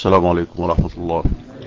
السلام عليكم ورحمة الله.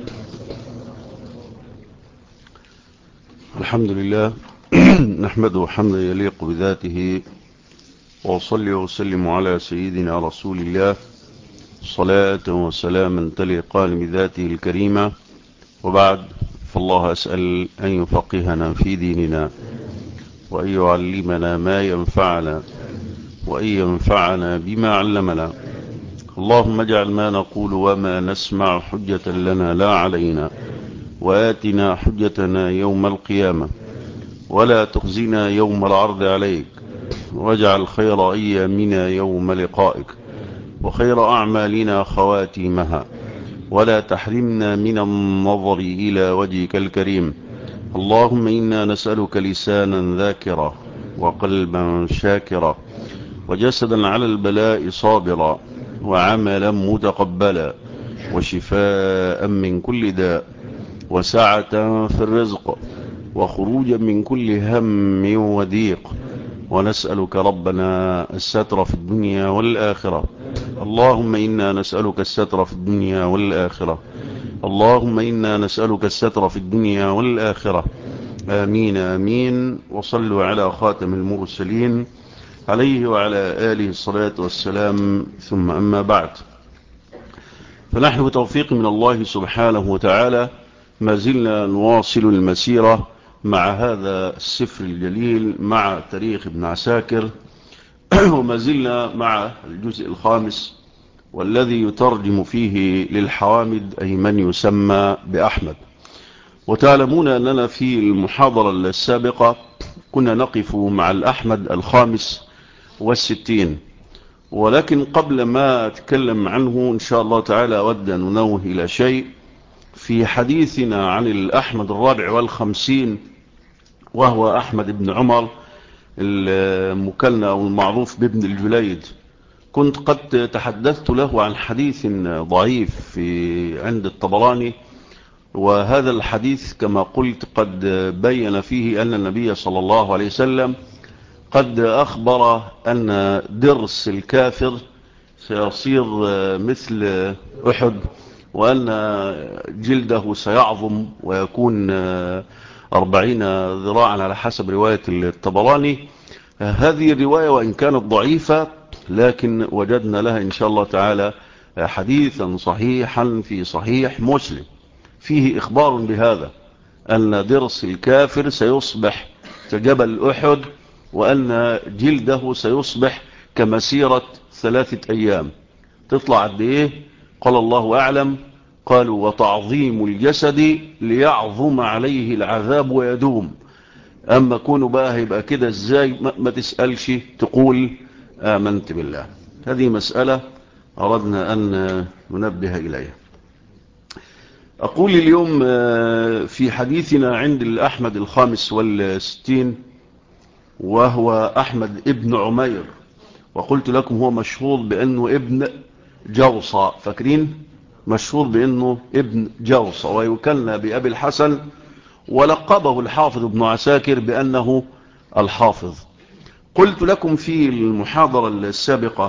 الحمد لله نحمده حمدا يليق بذاته، وأصلي وسلم على سيدنا رسول الله صلاة وسلاما تليقان بذاته الكريمة. وبعد، فالله أسأل أن يفقهنا في ديننا، وأن يعلمنا ما ينفعنا، وأن ينفعنا بما علمنا. اللهم اجعل ما نقول وما نسمع حجة لنا لا علينا، وآتنا حجتنا يوم القيامة، ولا تخزنا يوم العرض عليك، واجعل خير أيامنا يوم لقائك، وخير أعمالنا خواتيمها، ولا تحرمنا من النظر إلى وجهك الكريم. اللهم إنا نسألك لسانا ذاكرا، وقلبا شاكرا، وجسدا على البلاء صابرا، وعملا متقبلا، وشفاء من كل داء، وسعة في الرزق، وخروجا من كل هم وضيق. ونسألك ربنا الستر في الدنيا والآخرة. اللهم إنا نسألك الستر في الدنيا والآخرة. اللهم إنا نسألك الستر في الدنيا والآخرة. آمين آمين. وصلوا على خاتم المرسلين عليه وعلى آله الصلاة والسلام. ثم أما بعد، فنحن بتوفيق من الله سبحانه وتعالى ما زلنا نواصل المسيرة مع هذا السفر الجليل، مع تاريخ ابن عساكر، وما زلنا مع الجزء الخامس، والذي يترجم فيه للحوامد أي من يسمى بأحمد. وتعلمون أننا في المحاضرة السابقة كنا نقف مع الأحمد الخامس والستين، ولكن قبل ما أتكلم عنه إن شاء الله تعالى أود أن ننوه إلى شيء في حديثنا عن الأحمد الرابع والخمسين، وهو أحمد بن عمر المكنى والمعروف بابن الجليد. كنت قد تحدثت له عن حديث ضعيف عند الطبراني، وهذا الحديث كما قلت قد بين فيه أن النبي صلى الله عليه وسلم قد أخبر أن درس الكافر سيصير مثل أحد، وأن جلده سيعظم ويكون 40 ذراعا على حسب رواية الطبراني. هذه الرواية وإن كانت ضعيفة، لكن وجدنا لها إن شاء الله تعالى حديثا صحيحا في صحيح مسلم فيه إخبار بهذا، أن درس الكافر سيصبح كجبل أحد، وأن جلده سيصبح كمسيرة 3 أيام. تطلع قد إيه؟ قال الله أعلم. قالوا وتعظيم الجسد ليعظم عليه العذاب ويدوم. أما كونه بقى هيبقى كده إزاي؟ ما تسألش، تقول آمنت بالله. هذه مسألة أردنا أن ننبه إليها. أقول اليوم في حديثنا عند الأحمد الخامس والستين، وهو أحمد ابن عمير، وقلت لكم هو مشهور بأنه ابن جوصة، فاكرين؟ مشهور بأنه ابن جوصة، ويكنى بأبي الحسن، ولقبه الحافظ ابن عساكر بأنه الحافظ. قلت لكم في المحاضرة السابقة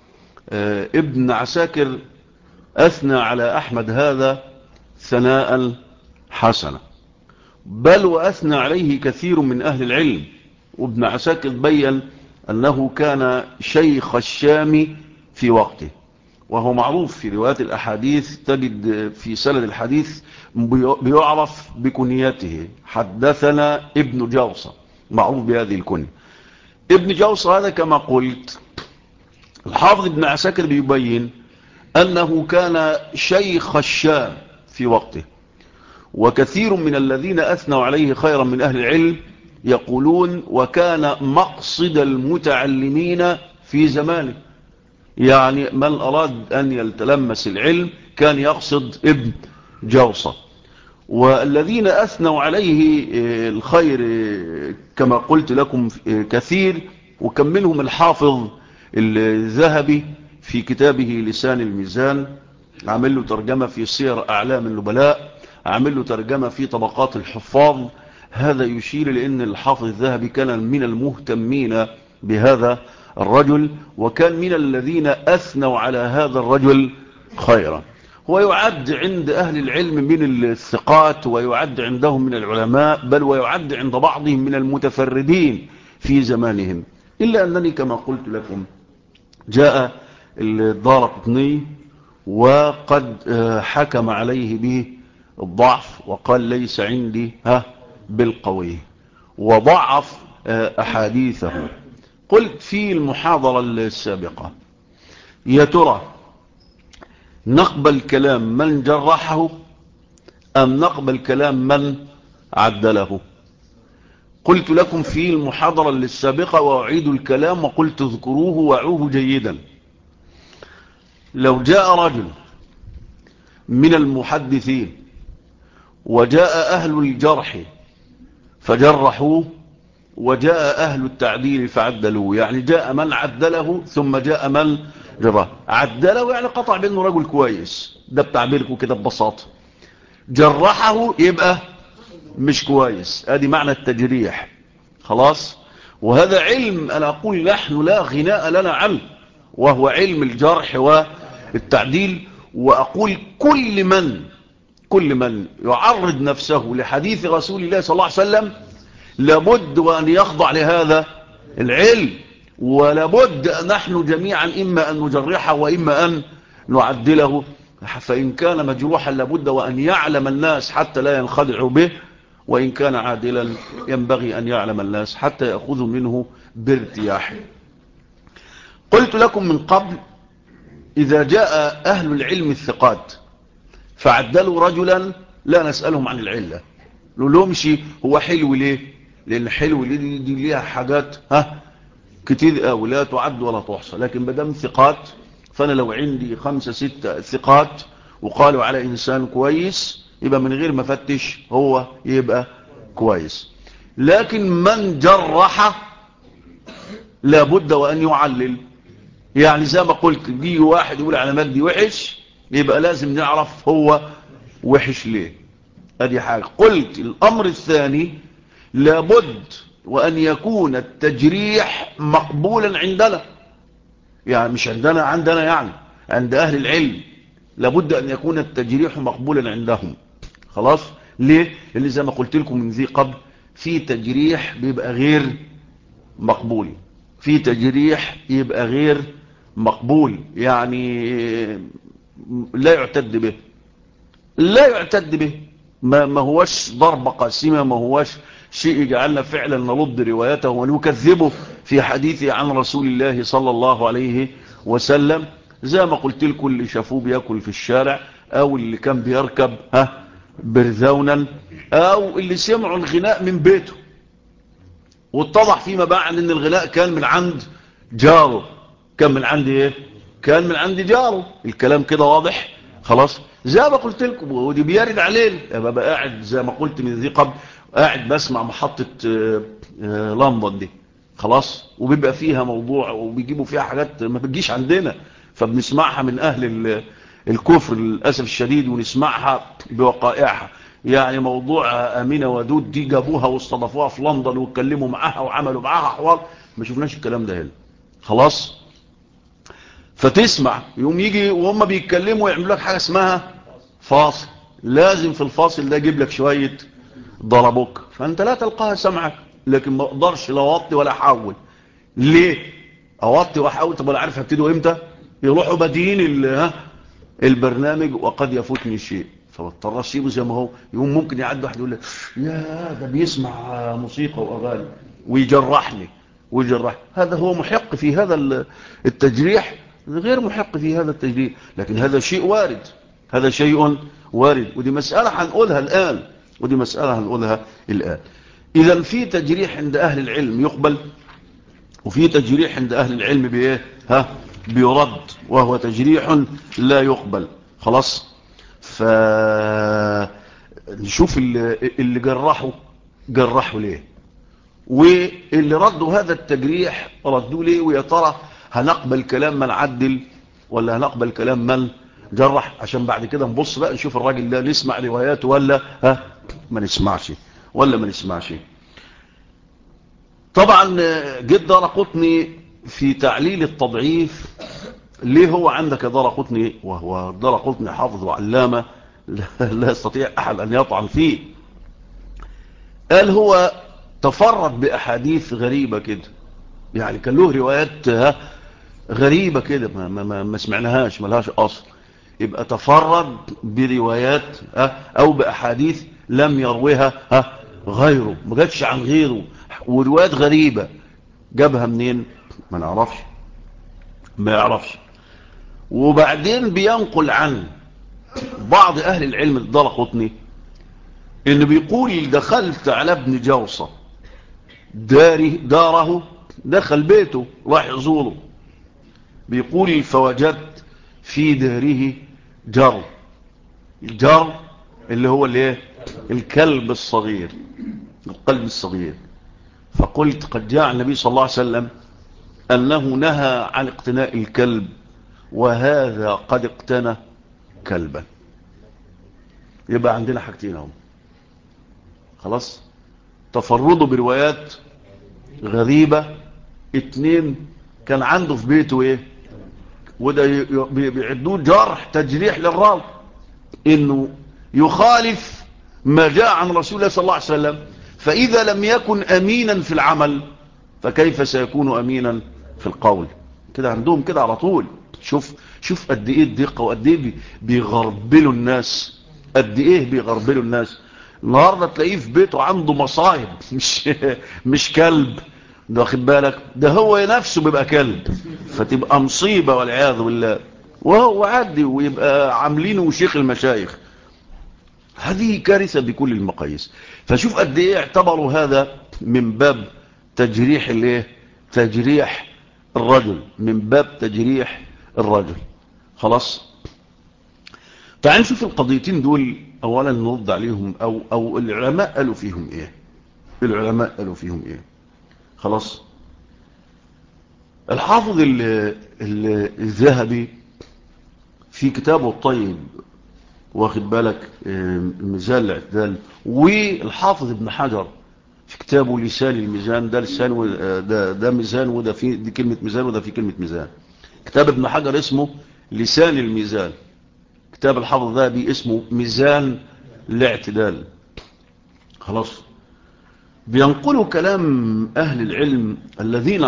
ابن عساكر أثنى على أحمد هذا ثناء حسنا، بل وأثنى عليه كثير من أهل العلم. وابن عساكر بيّن أنه كان شيخ الشام في وقته، وهو معروف في روايات الأحاديث، تجد في سند الحديث بيعرف بكنيته، حدثنا ابن جوصة، معروف بهذه الكنية. ابن جوصة هذا كما قلت الحافظ ابن عساكر بيبين أنه كان شيخ الشام في وقته، وكثير من الذين أثنوا عليه خيرا من أهل العلم يقولون وكان مقصد المتعلمين في زمانه، يعني من أراد أن يتلمس العلم كان يقصد ابن جوصة. والذين أثنوا عليه الخير كما قلت لكم كثير، وكم منهم الحافظ الذهبي في كتابه لسان الميزان، عمل له ترجمة في سير أعلام النبلاء، عمل له ترجمة في طبقات الحفاظ. هذا يشير لأن الحافظ الذهبي كان من المهتمين بهذا الرجل، وكان من الذين أثنوا على هذا الرجل خيرا. هو يعد عند أهل العلم من الثقات، ويعد عندهم من العلماء، بل ويعد عند بعضهم من المتفردين في زمانهم. إلا أنني كما قلت لكم جاء الدارقطني وقد حكم عليه به الضعف، وقال ليس عندي بالقوي، وضعف أحاديثه. قلت في المحاضرة السابقة: يا ترى نقبل كلام من جرحه أم نقبل كلام من عدله؟ قلت لكم في المحاضرة السابقة وأعيد الكلام وقلت اذكروه واعوه جيدا: لو جاء رجل من المحدثين وجاء أهل الجرح فجرحوه، وجاء أهل التعديل فعدلوه، يعني جاء من عدله ثم جاء من جرح. عدله يعني قطع بأنه رجل كويس، ده بتعبيركم كده ببساطة. جرحه يبقى مش كويس، ادي معنى التجريح. خلاص. وهذا علم أنا أقول نحن لا غناء لنا عنه، وهو علم الجرح والتعديل. وأقول كل من يعرض نفسه لحديث رسول الله صلى الله عليه وسلم لابد وأن يخضع لهذا العلم، ولابد نحن جميعا إما أن نجرحه وإما أن نعدله. فإن كان مجروحا لابد وأن يعلم الناس حتى لا ينخدعوا به، وإن كان عادلا ينبغي أن يعلم الناس حتى يأخذوا منه بارتياح. قلت لكم من قبل: إذا جاء أهل العلم الثقات فعدلوا رجلا لا نسألهم عن العلة، نقول لهم شيء هو حلو ليه؟ لأن حلو دي ليها حاجات كتير قوي لا تعد ولا تحصى. لكن مدام ثقات، فأنا لو عندي 5 6 ثقات وقالوا على إنسان كويس، يبقى من غير ما فتش هو يبقى كويس. لكن من جرح لابد وأن يعلل. يعني زي ما قلت، دي واحد يقول على مجدي وحش، يبقى لازم نعرف هو وحش ليه. ادي حاجة. قلت الأمر الثاني: لابد وأن يكون التجريح مقبولا عندنا، يعني مش عندنا يعني عند أهل العلم، لابد أن يكون التجريح مقبولا عندهم. خلاص. ليه؟ لأن زي ما قلت لكم من ذي قبل، في تجريح بيبقى غير مقبول، في تجريح يبقى غير مقبول، يعني لا يعتد به، لا يعتد به، ما هوش ضربة قاسمة، ما هوش شيء يجعلنا فعلا نرد روايته ونكذبه في حديثه عن رسول الله صلى الله عليه وسلم. زي ما قلت لكم: اللي شافوه بياكل في الشارع، او اللي كان بيركب برذونا، او اللي سمعوا الغناء من بيته واتضح فيما بعد ان الغناء كان من عند جاره. كان من عند ايه؟ كان من عند جاره. الكلام كده واضح. خلاص. زي ما قلت لكم، ودي بيرد عليه، ببقى قاعد زي ما قلت من ذي قبل، قاعد بسمع محطة لندن دي. خلاص. وبيبقى فيها موضوع وبيجيبوا فيها حاجات ما بتجيش عندنا، فبنسمعها من اهل الكفر للأسف الشديد، ونسمعها بوقائعها. يعني موضوع أمينة ودود دي جابوها واستضافوها في لندن واتكلموا معاها وعملوا معاها حوار، ما شفناش الكلام ده هنا. خلاص. فتسمع يوم يجي وهم بيتكلموا يعملوا لك حاجة اسمها فاصل، لازم في الفاصل ده يجيب لك شوية ضربوك، فانت لا تلقاها سمعك. لكن ما اقدرش لا اوطي ولا احول. ليه؟ اوطي واحول، طب انا عارف هبتدوا امتى؟ يروحوا بادئين البرنامج وقد يفوتني شيء، فبضطر اسيبه زي ما هو. يوم ممكن يعدي واحد يقول لك: يا ده بيسمع موسيقى واغاني، ويجرحني. هذا هو محق في هذا التجريح؟ غير محق في هذا التجريح، لكن هذا شيء وارد، هذا شيء وارد. ودي مسألة هنقولها الآن. إذا في تجريح عند أهل العلم يقبل، وفي تجريح عند أهل العلم بإيه؟ بيرد، وهو تجريح لا يقبل. خلاص. فنشوف اللي جرحوا ليه، واللي ردوا هذا التجريح ردوا ليه، ويا ترى هنقبل كلام من عدل ولا هنقبل كلام من جرح، عشان بعد كده نبص بقى نشوف الراجل ده نسمع رواياته ولا ما نسمعش. طبعا جد دارقطني في تعليل التضعيف ليه هو عندك دارقطني وهو دارقطني حافظ وعلامة لا يستطيع أحد أن يطعن فيه؟ قال هو تفرد بأحاديث غريبة كده، يعني كان له روايات غريبة كده ما سمعناهاش، ما لهاش أصل. يبقى تفرد بروايات أو بأحاديث لم يروها غيره، ما جاتش عن غيره، وروايات غريبة جابها منين؟ ما نعرفش، ما يعرفش. وبعدين بينقل عن بعض أهل العلم الدارقطني إنه بيقول دخلت على ابن جوصة داره، دخل بيته راح يزوره، بيقول فوجدت في داره جر، الجر اللي هو الايه؟ الكلب الصغير، القلب الصغير. فقلت قد جاء النبي صلى الله عليه وسلم أنه نهى عن اقتناء الكلب، وهذا قد اقتنى كلبا. يبقى عندنا حاجتين اهو، خلاص. تفرده بروايات غريبة، اتنين كان عنده في بيته ايه، وده بيعدوه جرح تجريح للراوي، انه يخالف ما جاء عن رسول الله صلى الله عليه وسلم. فاذا لم يكن امينا في العمل فكيف سيكون امينا في القول؟ كده عندهم كده على طول. شوف قد ايه الدقه، وقد ايه بيغربلوا الناس، قد ايه بيغربلوا الناس. النهارده تلاقيه في بيته عنده مصايب، مش كلب ده، واخد بالك؟ ده هو نفسه بيبقى كلب، فتبقى مصيبه والعياذ بالله. وهو عادي ويبقى عاملينه شيخ المشايخ. هذه كارثة بكل المقاييس. فشوف قد ايه اعتبروا هذا من باب تجريح الايه، تجريح الرجل، من باب تجريح الرجل. خلاص. تعال نشوف القضيتين دول اولا نرد عليهم، او العلماء قالوا فيهم ايه، العلماء قالوا فيهم ايه. خلاص. الحافظ الذهبي في كتابه الطيب، واخد بالك، ميزان الاعتدال، والحافظ ابن حجر في كتابه لسان الميزان، ده لسان ده ميزان، وده في دي كلمة ميزان، وده في كلمة ميزان. كتاب ابن حجر اسمه لسان الميزان، كتاب الحافظ الذهبي اسمه ميزان الاعتدال. خلاص. بينقلوا كلام أهل العلم الذين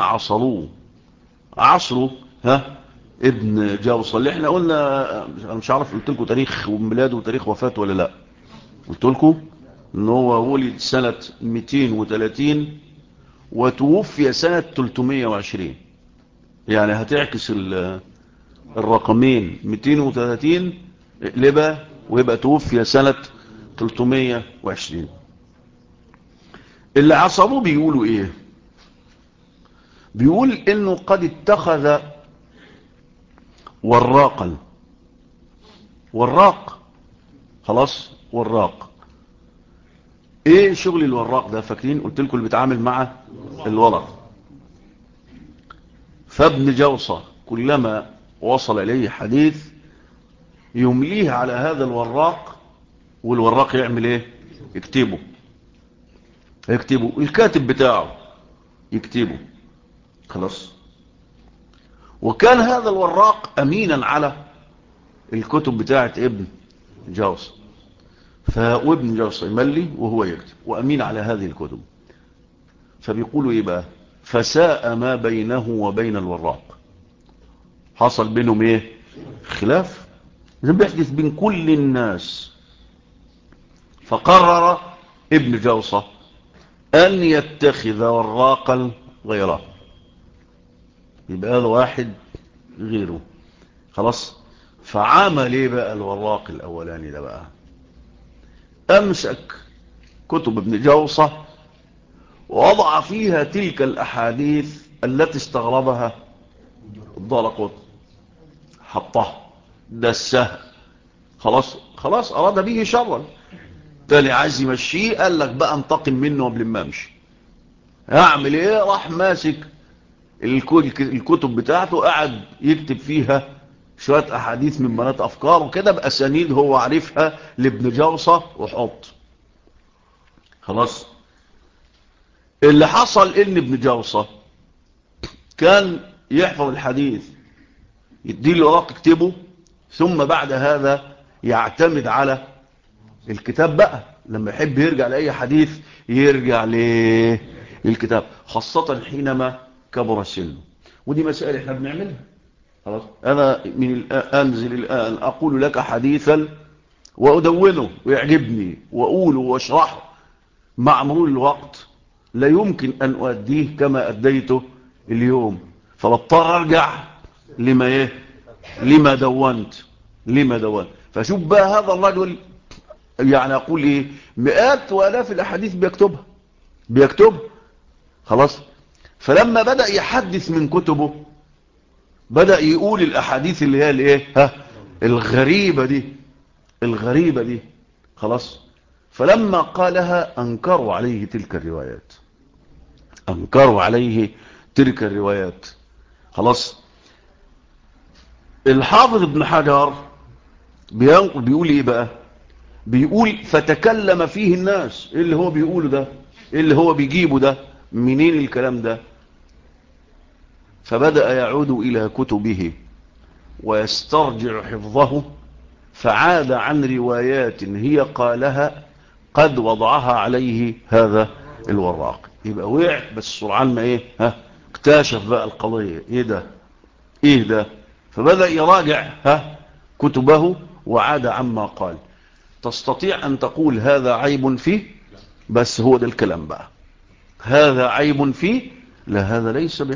عصروا ابن جوصة، اللي احنا قلنا، انا مش عارف قلت لكم تاريخ ميلاده وتاريخ وفاته ولا لا. قلت لكم ان هو ولد سنة 230 وتوفي سنة 320، يعني هتعكس الرقمين، 230 اقلبها ويبقى توفي سنة 320. اللي عصبوه بيقولوا ايه؟ بيقول انه قد اتخذ وراقا، وراق، خلاص، وراق. ايه شغل الوراق ده؟ فاكرين قلت لكم اللي بيتعامل مع الورق. فابن جوصة كلما وصل اليه حديث يمليه على هذا الوراق، والوراق يعمل ايه؟ يكتبه الكاتب بتاعه يكتبه. خلاص. وكان هذا الوراق امينا على الكتب بتاعه ابن جوصة، وابن جوصة يملي وهو يكتب، وامين على هذه الكتب. فبيقولوا ايه بقى؟ فساء ما بينه وبين الوراق، حصل بينهم ايه؟ خلاف، إذن بيحدث بين كل الناس. فقرر ابن جوصة أن يتخذ وراقا غيره، يبقى هذا واحد غيره. خلاص. فعمل ايه بقى الوراق الأولاني ده بقى؟ أمسك كتب ابن جوصة ووضع فيها تلك الأحاديث التي استغربها الدارقطني، حطها دسها. خلاص أراد به شرا، تاني عايز يمشيه، قال لك بقى انتقم منه قبل ما امشي. هعمل ايه؟ راح ماسك الكتب بتاعته، قاعد يكتب فيها شوية احاديث من بنات افكار وكده باسانيد هو عارفها لابن جوصة وحط. خلاص. اللي حصل ان ابن جوصة كان يحفظ الحديث يديه الورق يكتبه، ثم بعد هذا يعتمد على الكتاب بقى. لما يحب يرجع لأي حديث يرجع للكتاب، خاصة حينما كبر سنه. ودي مسائل احنا بنعملها. خلاص، أنا من الآن أنزل الآن أقول لك حديثا وأدونه ويعجبني وأقوله وأشرحه، مع مرور الوقت لا يمكن أن أؤديه كما أديته اليوم، فبضطر أرجع لما دونت. فشوف بقى هذا الرجل، يعني أقول إيه، مئات وآلاف الأحاديث بيكتبها. خلاص، فلما بدأ يحدث من كتبه بدأ يقول الأحاديث اللي هي الايه الغريبة دي. خلاص، فلما قالها أنكروا عليه تلك الروايات. خلاص، الحافظ ابن حجر بيقول ايه بقى؟ بيقول فتكلم فيه الناس. ايه اللي هو بيقوله ده؟ ايه اللي هو بيجيبه ده؟ منين الكلام ده؟ فبدأ يعود إلى كتبه ويسترجع حفظه، فعاد عن روايات هي قالها قد وضعها عليه هذا الوراق. يبقى وقع، بس سرعان ما اكتشف بقى القضية. ايه ده؟ فبدأ يراجع كتبه وعاد عما قال. تستطيع أن تقول هذا عيب فيه، بس هو ده الكلام بقى، هذا عيب فيه؟ لا، هذا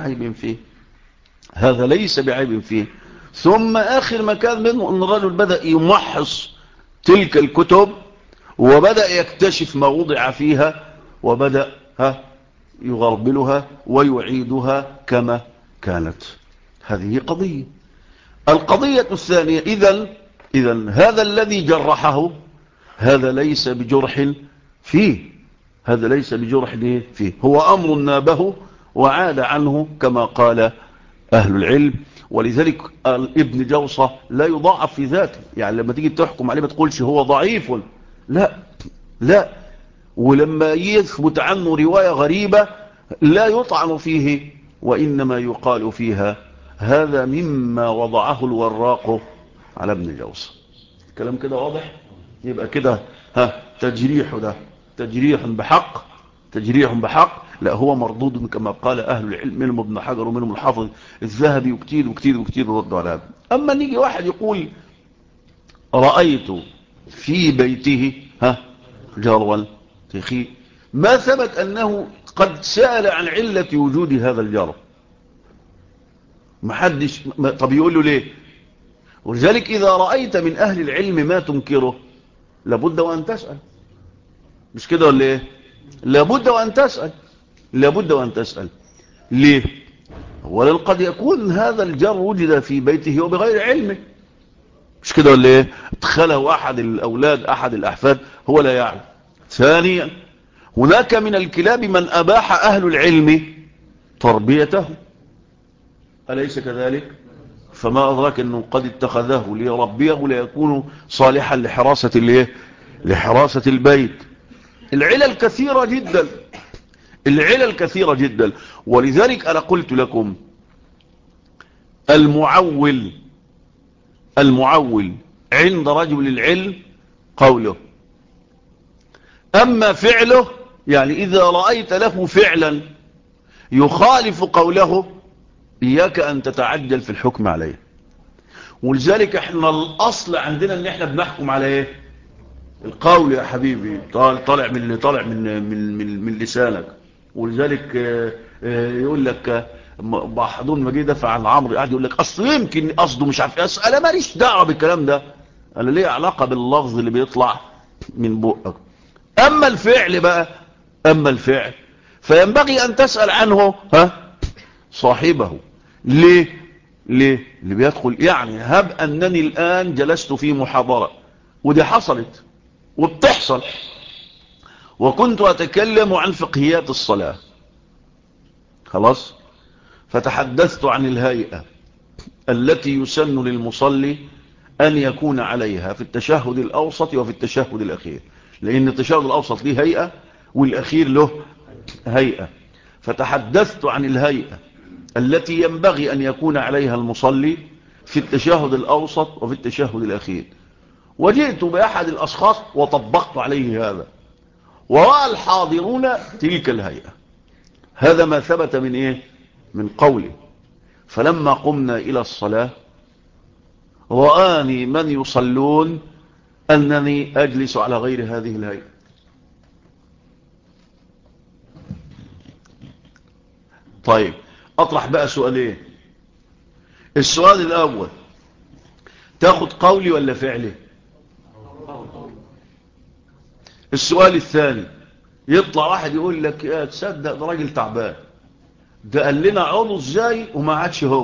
ليس بعيب فيه. ثم آخر ما كان منه أن الرجل بدأ يمحص تلك الكتب، وبدأ يكتشف ما وضع فيها، وبدأ يغربلها ويعيدها كما كانت. هذه قضية. القضية الثانية، إذن هذا الذي جرحه هذا ليس بجرح فيه، هو أمر نابه وعاد عنه كما قال أهل العلم. ولذلك ابن جوصة لا يضاعف في ذاته، يعني لما تيجي تحكم عليه ما تقولش هو ضعيف، لا. ولما يثبت عنه رواية غريبة لا يطعن فيه، وإنما يقال فيها هذا مما وضعه الوراق على ابن جوصة. كلام كده واضح؟ يبقى كده تجريح بحق. لا، هو مردود كما قال أهل العلم، منهم ابن حجر ومنهم الحافظ الذهبي وكتير ردوا على هذا. أما نيجي واحد يقول رأيت في بيته جروا تخي، ما ثبت أنه قد سأل عن علة وجود هذا الجرو، محدش. طب يقول له ليه؟ ولذلك إذا رأيت من أهل العلم ما تنكره لابد وأن تسأل. مش كده ولا ايه؟ لابد وأن تسأل. ليه؟ اولا قد يكون هذا الجر وجد في بيته وبغير علمه. مش كده ولا ايه؟ ادخله أحد الأولاد أحد الأحفاد هو لا يعلم. ثانيا، هناك من الكلاب من أباح أهل العلم تربيته، أليس كذلك؟ فما أدرك أنه قد اتخذه ليربيه ليكون صالحا لحراسة البيت. العلل كثيرة جدا. ولذلك أنا قلت لكم المعول عند رجل العلم قوله، أما فعله، يعني إذا رأيت له فعلا يخالف قوله إياك أن تتعجل في الحكم عليه. ولذلك احنا الأصل عندنا ان احنا بنحكم على ايه؟ القول يا حبيبي، طالع من لسانك. ولذلك يقول لك بعضهم ما جه دافع عن عمرو قاعد يقول لك اصل يمكن قصده مش عارف ايه. انا ماليش دعوه بالكلام ده، انا ليه علاقه باللفظ اللي بيطلع من بقك. اما الفعل فينبغي ان تسأل عنه صاحبه. ليه اللي بيدخل، يعني هب أنني الآن جلست في محاضرة، ودي حصلت وبتحصل، وكنت أتكلم عن فقهيات الصلاة. خلاص، فتحدثت عن الهيئة التي يسن للمصلي أن يكون عليها في التشهد الأوسط وفي التشهد الأخير، لأن التشهد الأوسط له هيئة والأخير له هيئة. فتحدثت عن الهيئة التي ينبغي أن يكون عليها المصلي في التشهد الأوسط وفي التشهد الأخير، وجئت بأحد الأشخاص وطبقت عليه هذا، ورأى الحاضرون تلك الهيئة. هذا ما ثبت من إيه؟ من قوله. فلما قمنا إلى الصلاة رآني من يصلون أنني أجلس على غير هذه الهيئة. طيب أطرح بقى سؤالين. السؤال الأول، تاخد قولي ولا فعلي؟ السؤال الثاني، يطلع واحد يقول لك يا تصدق ده راجل تعبان، ده قال لنا عضو ازاي وما عادش هو.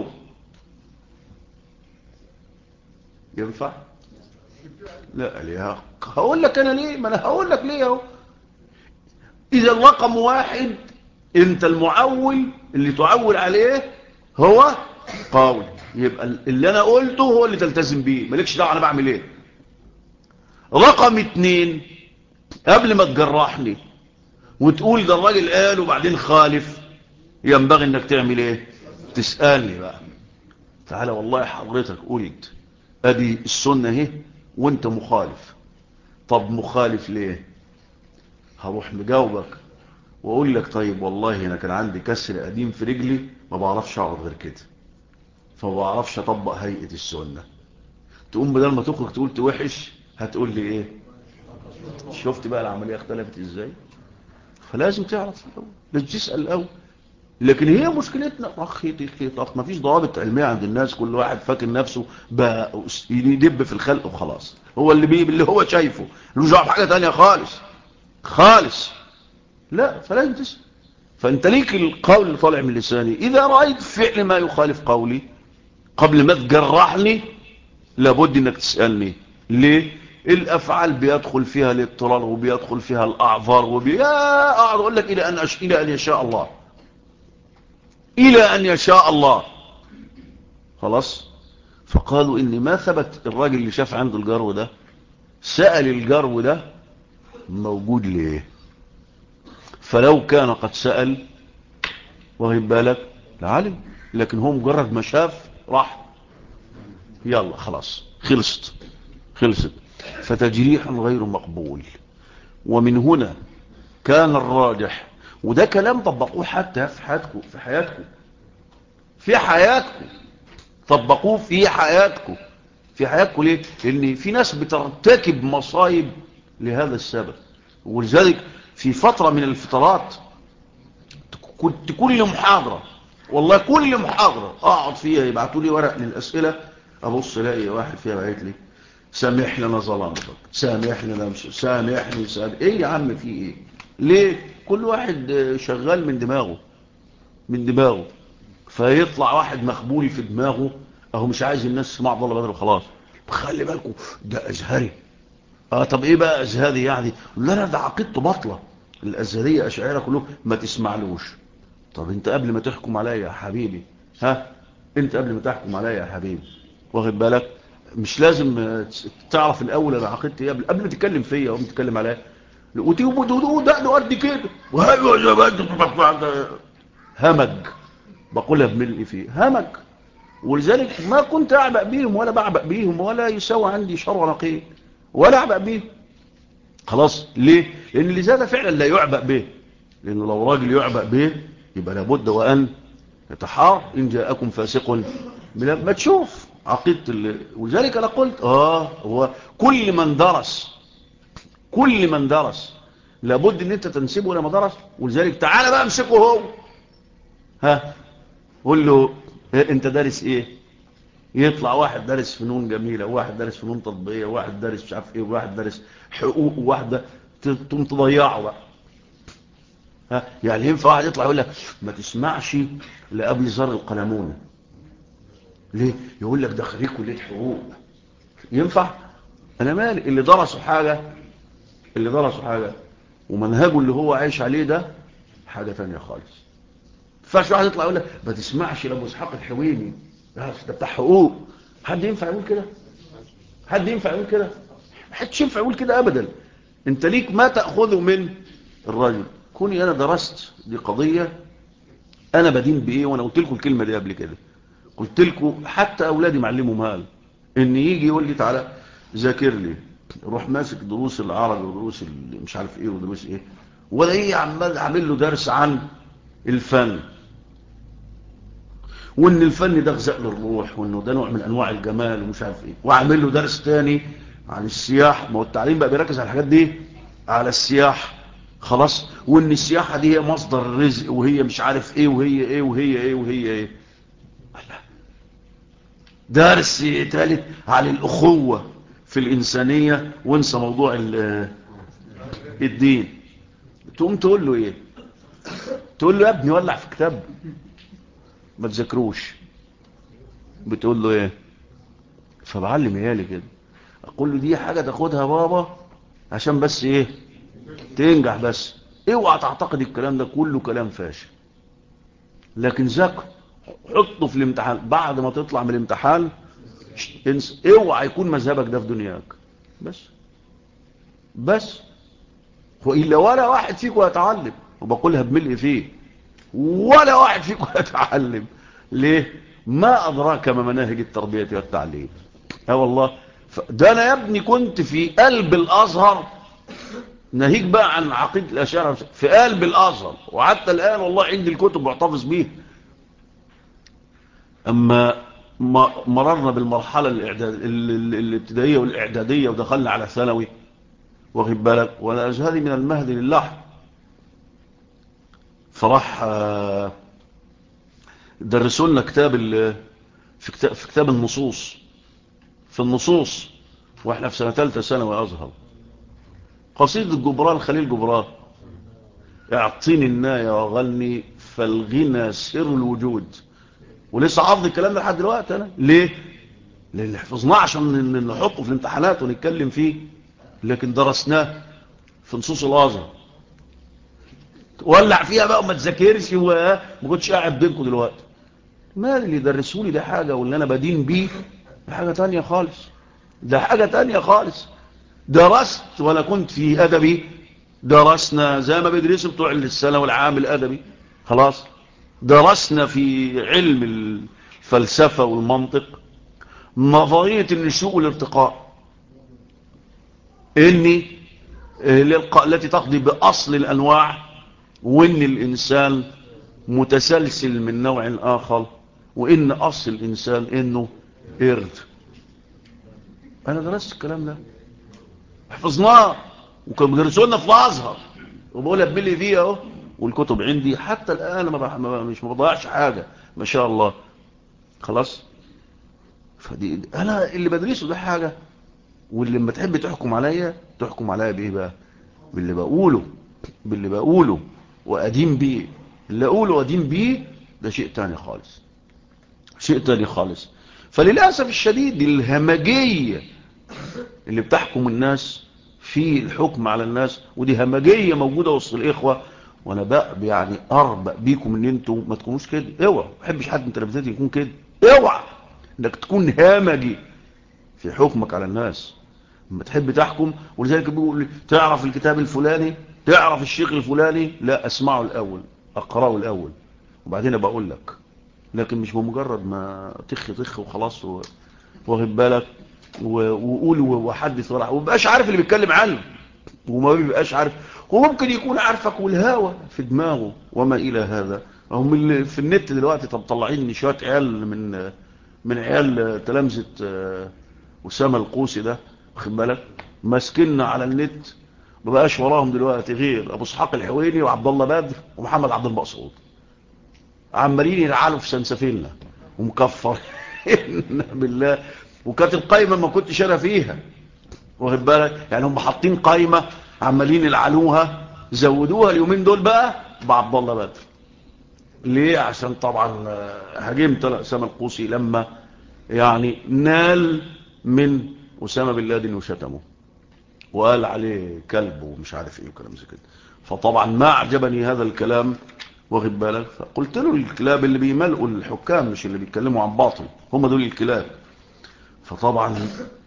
ينفع؟ لا ليه؟ هقول لك انا ليه، ما انا هقول لك ليه اهو. اذا الرقم واحد، انت المعول اللي تعول عليه هو قول، يبقى اللي انا قلته هو اللي تلتزم بيه، مالكش دعوه انا بعمل ايه. رقم اتنين، قبل ما تجرحني وتقول ده الراجل قال وبعدين خالف، ينبغي انك تعمل ايه؟ تسألني بقى، تعالى والله حضرتك قلت ادي السنة اهي وانت مخالف، طب مخالف ليه؟ هروح مجاوبك واقول لك طيب والله انا كان عندي كسر قديم في رجلي ما بعرفش اقعد غير كده، فما بعرفش اطبق هيئة السنة. تقوم بدل ما تخرج تقول توحش هتقول لي ايه؟ شفت بقى العملية اختلفت ازاي؟ فلازم تعرف الاول، لازم تسأل الاول. لكن هي مشكلتنا ما فيش ضوابط علمية عند الناس، كل واحد فاكر نفسه بقى يدب في الخلق وخلاص، هو اللي هو شايفه له جواب حاجة تانية خالص خالص. لا، فلازم تسأل. فانت ليك القول اللي طالع من لساني، اذا رأيت فعل ما يخالف قولي قبل ما تجرحني لابد انك تسألني ليه. الافعال بيدخل فيها الاضطرار وبيدخل فيها الاعذار اقعد اقول لك الى ان يشاء الله، الى ان يشاء الله. خلاص. فقالوا ان ما ثبت الراجل اللي شاف عنده الجرو ده سأل الجرو ده موجود ليه، فلو كان قد سأل واخد بالك لعلم، لكن هو مجرد ما شاف راح يلا خلاص خلصت. فتجريح غير مقبول. ومن هنا كان الراجح، وده كلام طبقوه حتى في حياتكم طبقوه في حياتكم ليه؟ لان في ناس بترتكب مصايب لهذا السبب. ولذلك في فترة من الفترات كنت كل محاضرة، والله كل محاضرة اقعد فيها يبعتوا لي ورق للأسئلة، ابص الاقي واحد فيها بعت لي سامحني انا ظلمتك، سامحني انا مش سامحني ايه يا عم في ايه؟ ليه؟ كل واحد شغال من دماغه فيطلع واحد مخبول في دماغه اهو مش عايز الناس تسمع عبد الله بدر وخلاص. خلي بالكم ده ازهري. طب ايه بقى ازهري يعني؟ لا ده عقيدته باطله. الازهريه اشاعره كلهم ما تسمعلوش. طب انت قبل ما تحكم عليا يا حبيبي، انت قبل ما تحكم عليا يا حبيبي واخد بالك مش لازم تعرف الاول انا عقيدتي ايه قبل ما تتكلم فيا او تتكلم عليا، وتقول ده قد كده همج. بقولها بملء فيه همج. ولذلك ما كنت أعبأ بيهم ولا بعبأ بيهم ولا يسوى عندي شر نقيق ولا أعبأ بيهم. خلاص. ليه؟ لأن اللي زاد فعلا لا يعبأ به، لأنه لو راجل يعبأ به يبقى لابد وأن يتحار إن جاءكم فاسق ما تشوف عقيدة ولذلك أنا قلت هو كل من درس لابد ان انت تنسبه لما درس. ولذلك تعالى بقى امسكه هو، قول له انت دارس ايه؟ يطلع واحد دارس فنون جميلة، وواحد دارس فنون تطبيقية، وواحد دارس مش عارف ايه، وواحد دارس حقوق، وواحد تقوم تضيعه بقى. يعني ينفع واحد يطلع يقول لك ما تسمعش لأبي ذر القلمون ليه؟ يقول لك ده خريج كلية حقوق. ينفع؟ انا مالي، اللي درسوا حاجة ومنهجه اللي هو عايش عليه ده حاجة تانية خالص. فاش واحد يطلع يقول لك ما تسمعش لابو اسحاق الحويني ده بتاع حقوق. حد ينفع يقول كده؟ محدش ينفع يقول كده ابدا. انت ليك ما تأخذه من الرجل. كوني انا درست دي قضية انا بدين بايه، وانا قلت لكم الكلمة دي قبل كده. قلت لكم حتى اولادي معلمهم هذا، ان يجي يقول لي تعالى ذاكر لي، روح ماسك دروس العربي ودروس مش عارف ايه ودروس ايه، ولا ايه عمال عامل له درس عن الفن، وان الفن ده غذاء للروح، وانه ده نوع من انواع الجمال ومش عارف ايه، واعمل له درس تاني عن السياحه. ما هو التعليم بقى بيركز على الحاجات دي، على السياحه خلاص، وان السياحه دي هي مصدر الرزق، وهي مش عارف ايه وهي ايه وهي ايه وهي ايه. درس ثالث على الاخوه في الانسانيه، وانسى موضوع الدين. تقوم تقول له ايه؟ تقول له يا ابني ولع في كتاب ما تذاكروش. بتقول له ايه؟ فبعلم عيالي كده، اقول له دي حاجه تاخدها بابا عشان بس ايه؟ تنجح بس. اوعى تعتقد الكلام ده كله كلام فاشل، لكن ذاكر، حطه في الامتحان، بعد ما تطلع من الامتحان انسى، اوعى يكون مذهبك ده في دنياك. بس والا ولا واحد فيكم يتعلم، وبقولها بملء فيه، ولا واحد فيكم يتعلم. ليه؟ ما أدراك ما مناهج التربية والتعليم. والله ده أنا يا ابني كنت في قلب الأزهر، ناهيك بقى عن عقيدة الأشاعرة، في قلب الأزهر، وحتى الآن والله عندي الكتب محتفظ بيها. أما مررنا بالمرحلة الابتدائية والإعدادية ودخلنا على ثانوي، واخد بالك، وأنا أجهدي من المهد للحم، فراح درسوا لنا كتاب في كتاب النصوص، في النصوص، واحنا في سنة ثالثة ثانوي أزهر، قصيدة جبران خليل جبران، اعطيني الناية وغلني فالغنى سر الوجود. ولسه حافظ الكلام ده لحد دلوقتي انا. ليه؟ لان حفظناه عشان نحطه في الامتحانات ونتكلم فيه، لكن درسناه في نصوص الازهر. ولع فيها بقى وما تذاكرش، وما كنتش قاعد بينكم دلوقتي. ما اللي يدرسوني ده حاجه، واللي انا بدين بيه ده حاجه تانية خالص. ده حاجه تانية خالص. درست ولا كنت في ادبي، درسنا زي ما بيدرسوا بتوع السنه والعام الادبي، خلاص. درسنا في علم الفلسفه والمنطق نظريه النشوء والارتقاء، اني التي تقضي باصل الانواع، وان الانسان متسلسل من نوع اخر، وان اصل الانسان انه قرد. انا درست الكلام ده، حفظناه، وكانوا بيدرسوا لنا في الازهر، وبقولها بملي فيه اهو، والكتب عندي حتى الان، مش بضيعش حاجه ما شاء الله، خلاص. فدي انا اللي بدرسه ده حاجه، واللي لما تحب تحكم عليا، تحكم عليا بايه بقى؟ باللي بقوله وادين بيه. اللي اقوله وادين بيه ده شيء تاني خالص، شيء تاني خالص. فللاسف الشديد الهمجيه اللي بتحكم الناس في الحكم على الناس، ودي همجيه موجوده وسط الاخوه، وانا بقى يعني اربأ بيكم ان انتم ما تكونوش كده. اوعى، ما بحبش حد من تلامذتي يكون كده. اوعى انك تكون همجي في حكمك على الناس لما تحب تحكم. ولذلك بيقول لي تعرف الكتاب الفلاني، تعرف الشيخ الفلاني، لا اسمعه الاول، اقراه الاول، وبعدين بقول لك. لكن مش بمجرد ما تخ وخلاص، واخد بالك، وقول وحدث ولا ومبقاش عارف اللي بيتكلم عنه، وما بيبقاش عارف. وممكن يكون عارفك والهوى في دماغه وما الى هذا. هم اللي في النت دلوقتي طلعين شويه عيال من عيال تلامذه أسامة القوسي ده، واخد بالك، ماسكنا على النت، ما بقاش وراهم دلوقتي غير ابو اسحاق الحويني وعبد الله بدر ومحمد عبد المقصود، عمالين يلعلوا في سنسفيلنا ومكفر بالله. وكانت القايمه ما كنتش انا فيها، واخد بالك، يعني هم حاطين قايمه عمالين يلعنوها، زودوها اليومين دول بقى بعبد الله بدر. ليه؟ عشان طبعا هاجمت اسامه القوسي لما يعني نال من اسامه بن لادن وشتمه وقال عليه كلب ومش عارف ايه وكلام زي كده. فطبعا ما اعجبني هذا الكلام، واخد بالك، فقلت له الكلاب اللي بيملقوا الحكام مش اللي بيتكلموا عن باطل، هم دول الكلاب. فطبعا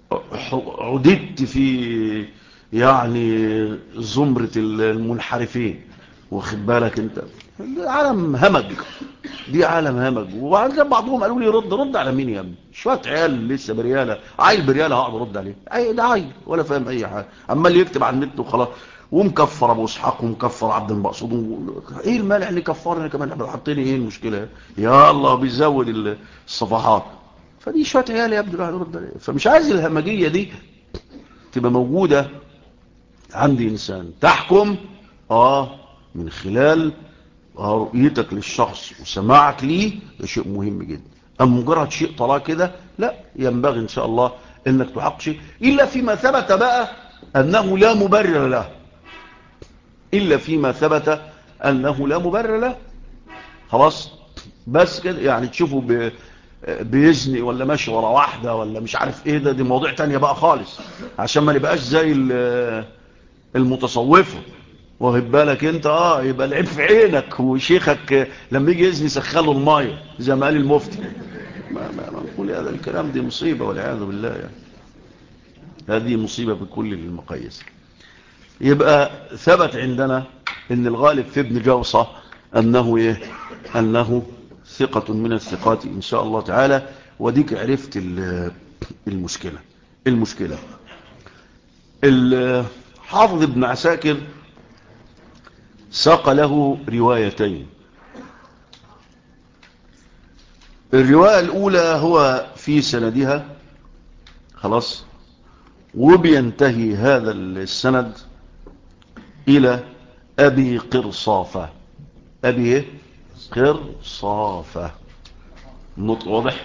عددت في يعني زمرة المنحرفين، واخد بالك انت. عالم همج، دي عالم همج. وبعدين بعضهم قالوا لي رد على مين يا ابني؟ شويه عيال لسه برياله، عيل برياله هقعد ارد عليه؟ ده عيل ولا فاهم اي حاجه، عمال يكتب على النت وخلاص، ومكفر ابو اسحاق ومكفر عبد المقصود ايه المانع اللي كفرني كمان؟ احنا حاطين ايه المشكله؟ يا الله بيزود الصفحات. فدي شويه عيال يا ابني الواحد يرد عليه. فمش عايز الهمجيه دي تبقى موجوده عند انسان. تحكم من خلال رؤيتك للشخص وسماعك ليه، ده شيء مهم جدا. أما مجرد شيء طلع كده لا، ينبغي إن شاء الله إنك تحقق شيء، إلا فيما ثبت بقى أنه لا مبرر له، إلا فيما ثبت أنه لا مبرر له. خلاص بس كده يعني، تشوفوا بيزني ولا ماشي ورا واحدة ولا مش عارف ايه، دي موضوع تانية بقى خالص، عشان ما نبقاش زي المتصوفة. واخد بالك انت؟ يبقى العيب في عينك، وشيخك لما يجي يزني سخله المايه زي ما قال المفتي. ما نقول هذا الكلام، دي مصيبة والعياذ بالله يعني. هذه مصيبة بكل المقاييس. يبقى ثبت عندنا ان الغالب في ابن جوصة انه ثقة من الثقات ان شاء الله تعالى. وديك عرفت المشكلة. الحافظ ابن عساكر ساق له روايتين. الرواية الأولى هو في سندها خلاص، وبينتهي هذا السند إلى أبي قرصافة. أبي قرصافة، النطق واضح.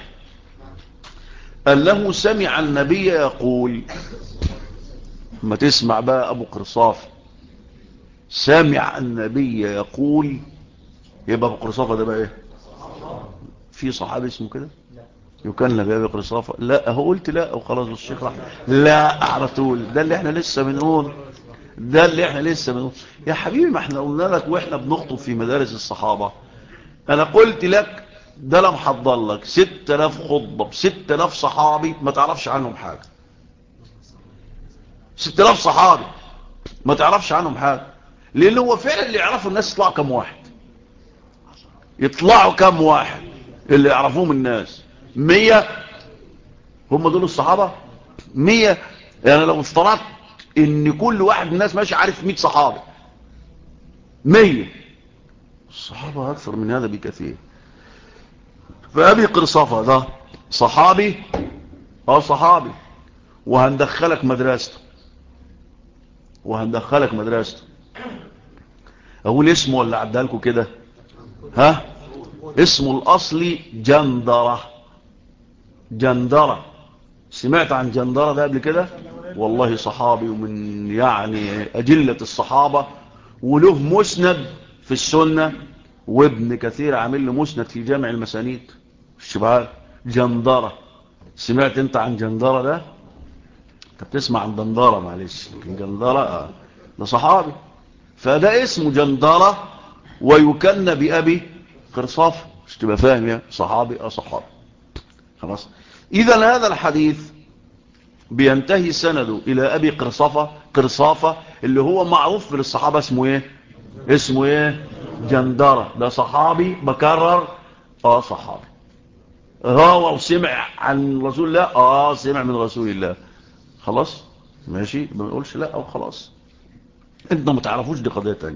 أنه سمع النبي يقول، ما تسمع بقى أبو قرصافة سمع النبي يقول، يبقى أبو قرصافة ده بقى إيه؟ في صحابي اسمه كده يكلم بأبي قرصافة؟ لا، هو قلت لا وخلاص الشيخ راح لا على طول. ده اللي احنا لسه بنقول يا حبيبي، ما احنا قلنا لك واحنا بنخطب في مدارس الصحابة. انا قلت لك ده لم حضر لك 6000 خطبة ب6000 صحابي ما تعرفش عنهم حاجة. 6000 صحابي ما تعرفش عنهم حاجة، لان هو فعلا اللي يعرفوا الناس يطلعوا كم واحد؟ يطلعوا كم واحد اللي يعرفوهم الناس؟ 100. هم دول الصحابة 100. يعني لو افترضت ان كل واحد من الناس ماشي عارف 100 صحابي، 100 الصحابة اكثر من هذا بكثير. فأبي قرصافة ده صحابي، صحابي، وهندخلك مدرسته. اقول اسمه ولا عدها لكم كده؟ اسمه الاصلي جندرة. سمعت عن جندرة ده قبل كده؟ والله صحابي، ومن يعني أجلة الصحابة، وله مسند في السنة، وابن كثير عامل له مسند في جامع المسانيد الشبهات. جندرة، سمعت انت عن جندرة ده؟ انت بتسمع عن دندرة معلش، لكن جندرة ده صحابي. فده اسمه جندرة ويكن بأبي قرصافة، مش تبقى فاهم يا صحابي؟ صحابي. خلاص. إذا هذا الحديث بينتهي سنده إلى أبي قرصافة اللي هو معروف في الصحابة اسمه ايه؟ جندرة. ده صحابي، بكرر صحابي. هو وسمع عن رسول الله، سمع من رسول الله. خلاص ماشي، ما بنقولش لا او خلاص. انتوا ما تعرفوش، دي قضية تانية.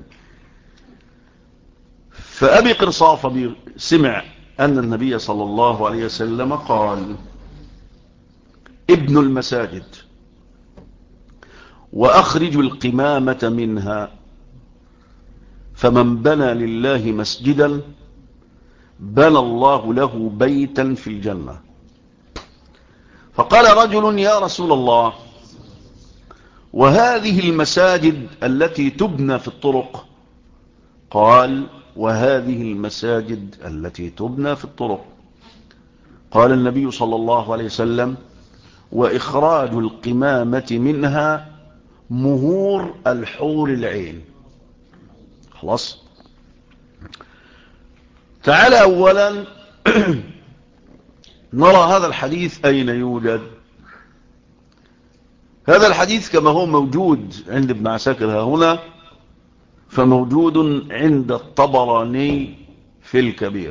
فأبي قرصافة سمع أن النبي صلى الله عليه وسلم قال: ابن المساجد وأخرج القمامة منها، فمن بنى لله مسجدا بنى الله له بيتا في الجنة. فقال رجل: يا رسول الله، وهذه المساجد التي تبنى في الطرق؟ قال: وهذه المساجد التي تبنى في الطرق. قال النبي صلى الله عليه وسلم: وإخراج القمامة منها مهور الحور العين. خلاص. تعالى أولا نرى هذا الحديث أين يوجد. هذا الحديث كما هو موجود عند ابن عساكر هنا فموجود عند الطبراني في الكبير،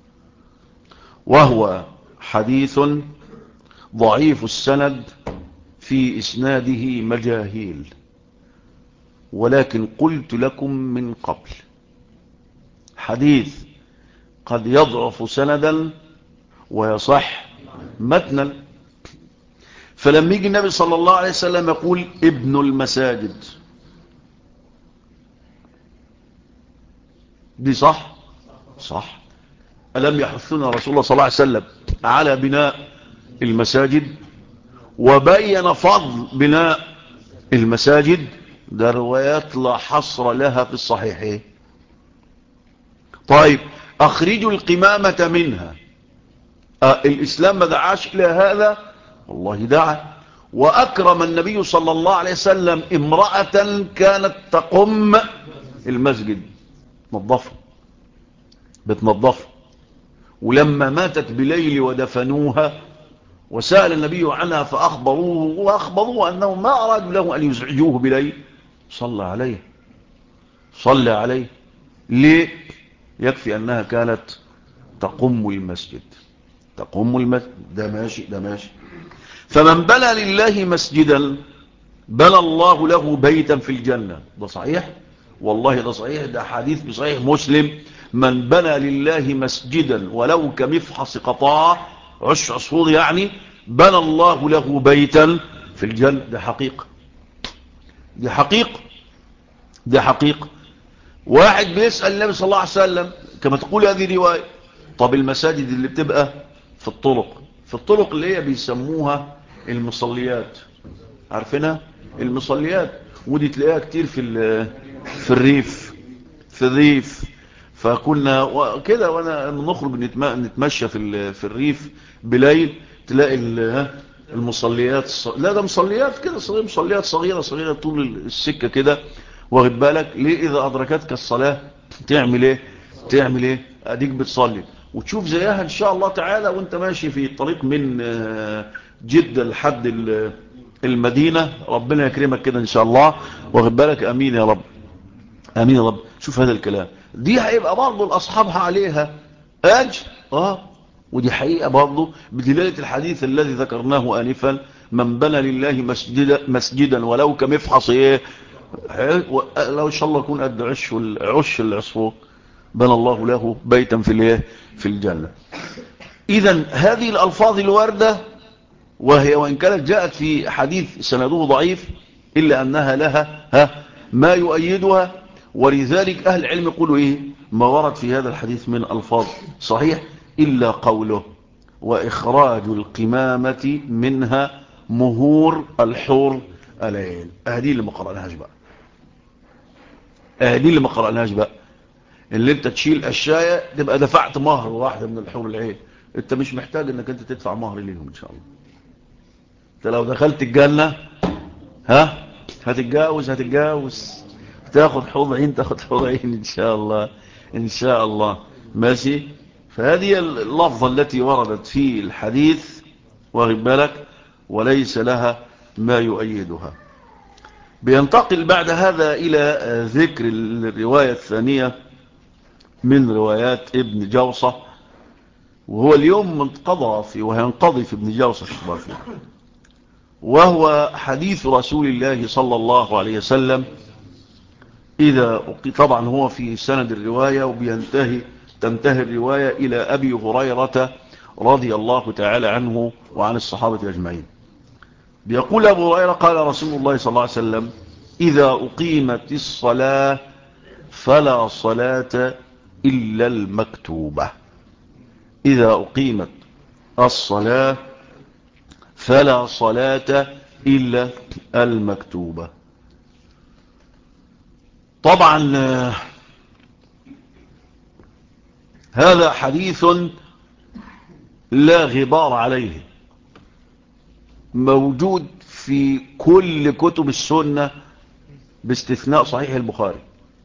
وهو حديث ضعيف السند في إسناده مجاهيل، ولكن قلت لكم من قبل حديث قد يضعف سندا ويصح متنا. فلما يجي النبي صلى الله عليه وسلم يقول ابن المساجد، دي صح؟ صح. ألم يحثنا رسول الله صلى الله عليه وسلم على بناء المساجد وبين فضل بناء المساجد؟ ده روايات لا حصر لها في الصحيحين. طيب أخرجوا القمامة منها، الإسلام ما دعاش إلى هذا؟ والله دعا، وأكرم النبي صلى الله عليه وسلم امرأة كانت تقم المسجد، بتنظفه، ولما ماتت بليل ودفنوها وسأل النبي عنها وأخبروه أنه ما أراد له أن يزعجوه بليل، صلى عليه. ليه؟ يكفي أنها كانت تقم المسجد. ده ماشي. فمن بنى لله مسجدا بنى الله له بيتا في الجنة. ده صحيح، والله ده صحيح، ده حديث بصحيح مسلم. من بنى لله مسجدا ولو كمفحص قطاع عصفور يعني بنى الله له بيتا في الجنة. دي حقيقة. واحد بيسأل النبي صلى الله عليه وسلم كما تقول هذه رواية، طب المساجد اللي بتبقى في الطرق اللي هي بيسموها المصليات، عارفينها المصليات، ودي تلاقيها كتير في الريف. فكنا كده وانا نخرج نتمشى في الريف بليل، تلاقي المصليات لا ده مصليات كده صغيرة، مصليات صغيرة طول السكة كده، واخد بالك ليه؟ اذا ادركتك الصلاة تعمل ايه؟ اديك بتصلي، وتشوف زيها ان شاء الله تعالى وانت ماشي في الطريق من جدة لحد المدينة. ربنا يكرمك كده ان شاء الله، واخد بالك. امين يا رب. شوف هذا الكلام، دي هيبقى برضه لاصحابها عليها اجر. ودي حقيقة برضه بدلالة الحديث الذي ذكرناه آنفا، من بنى لله مسجدا ولو كمفحص لو ان شاء الله يكون قد عش العصفور بنى الله له بيتا في الجنة. اذا هذه الالفاظ الواردة، وهي وان كانت جاءت في حديث سنده ضعيف الا انها لها ما يؤيدها، ولذلك اهل العلم يقولوا ما ورد في هذا الحديث من الفاظ صحيح الا قوله واخراج القمامة منها مهور الحور العين. هذه اللي ما قرأناهاش بقى، اللي انت تشيل اشياء تبقى دفعت مهر واحدة من الحور العين، انت مش محتاج انك انت تدفع مهر ليهم ان شاء الله. انت لو دخلت الجنة هتتجاوز تاخد حوض عين ان شاء الله ماشي. فهذه اللفظة التي وردت في الحديث، واخد بالك، وليس لها ما يؤيدها. بينتقل بعد هذا إلى ذكر الرواية الثانية من روايات ابن جوصة، وهو اليوم وهينقضي في ابن جوصة وهو حديث رسول الله صلى الله عليه وسلم. طبعا هو في سند الرواية تنتهي الرواية إلى أبي هريرة رضي الله تعالى عنه وعن الصحابة أجمعين. بيقول أبو هريرة قال رسول الله صلى الله عليه وسلم إذا أقيمت الصلاة فلا صلاة إلا المكتوبة. إذا أقيمت الصلاة فلا صلاة إلا المكتوبة. طبعا هذا حديث لا غبار عليه، موجود في كل كتب السنة باستثناء صحيح البخاري،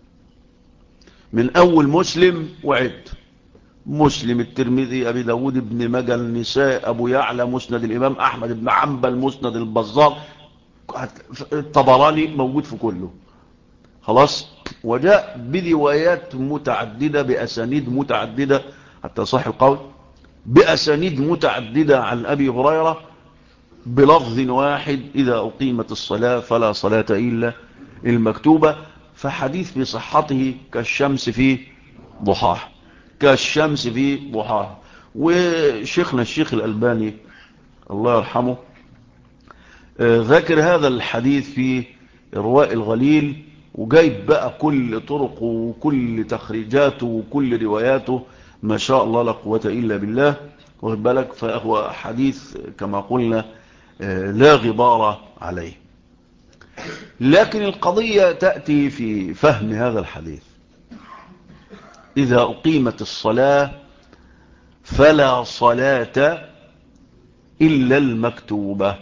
من أول مسلم مسلم، الترمذي، أبي داود، ابن ماجه، النساء، أبو يعلى، مسند الإمام أحمد بن حنبل، مسند البزار، الطبراني، موجود في كله خلاص. وجاء بروايات متعددة بأسانيد متعددة حتى صح القول، بأسانيد متعددة عن أبي هريرة بلفظ واحد: إذا أقيمت الصلاة فلا صلاة إلا المكتوبة. فحديث في صحته كالشمس في ضحاها، كالشمس في ضحاها. وشيخنا الشيخ الألباني الله يرحمه ذكر هذا الحديث في إرواء الغليل، وجايب بقى كل طرقه وكل تخريجاته وكل رواياته، ما شاء الله لا قوة إلا بالله، واخد بالك. فهو حديث كما قلنا لا غبار عليه. لكن القضية تأتي في فهم هذا الحديث: إذا أقيمت الصلاة فلا صلاة إلا المكتوبة.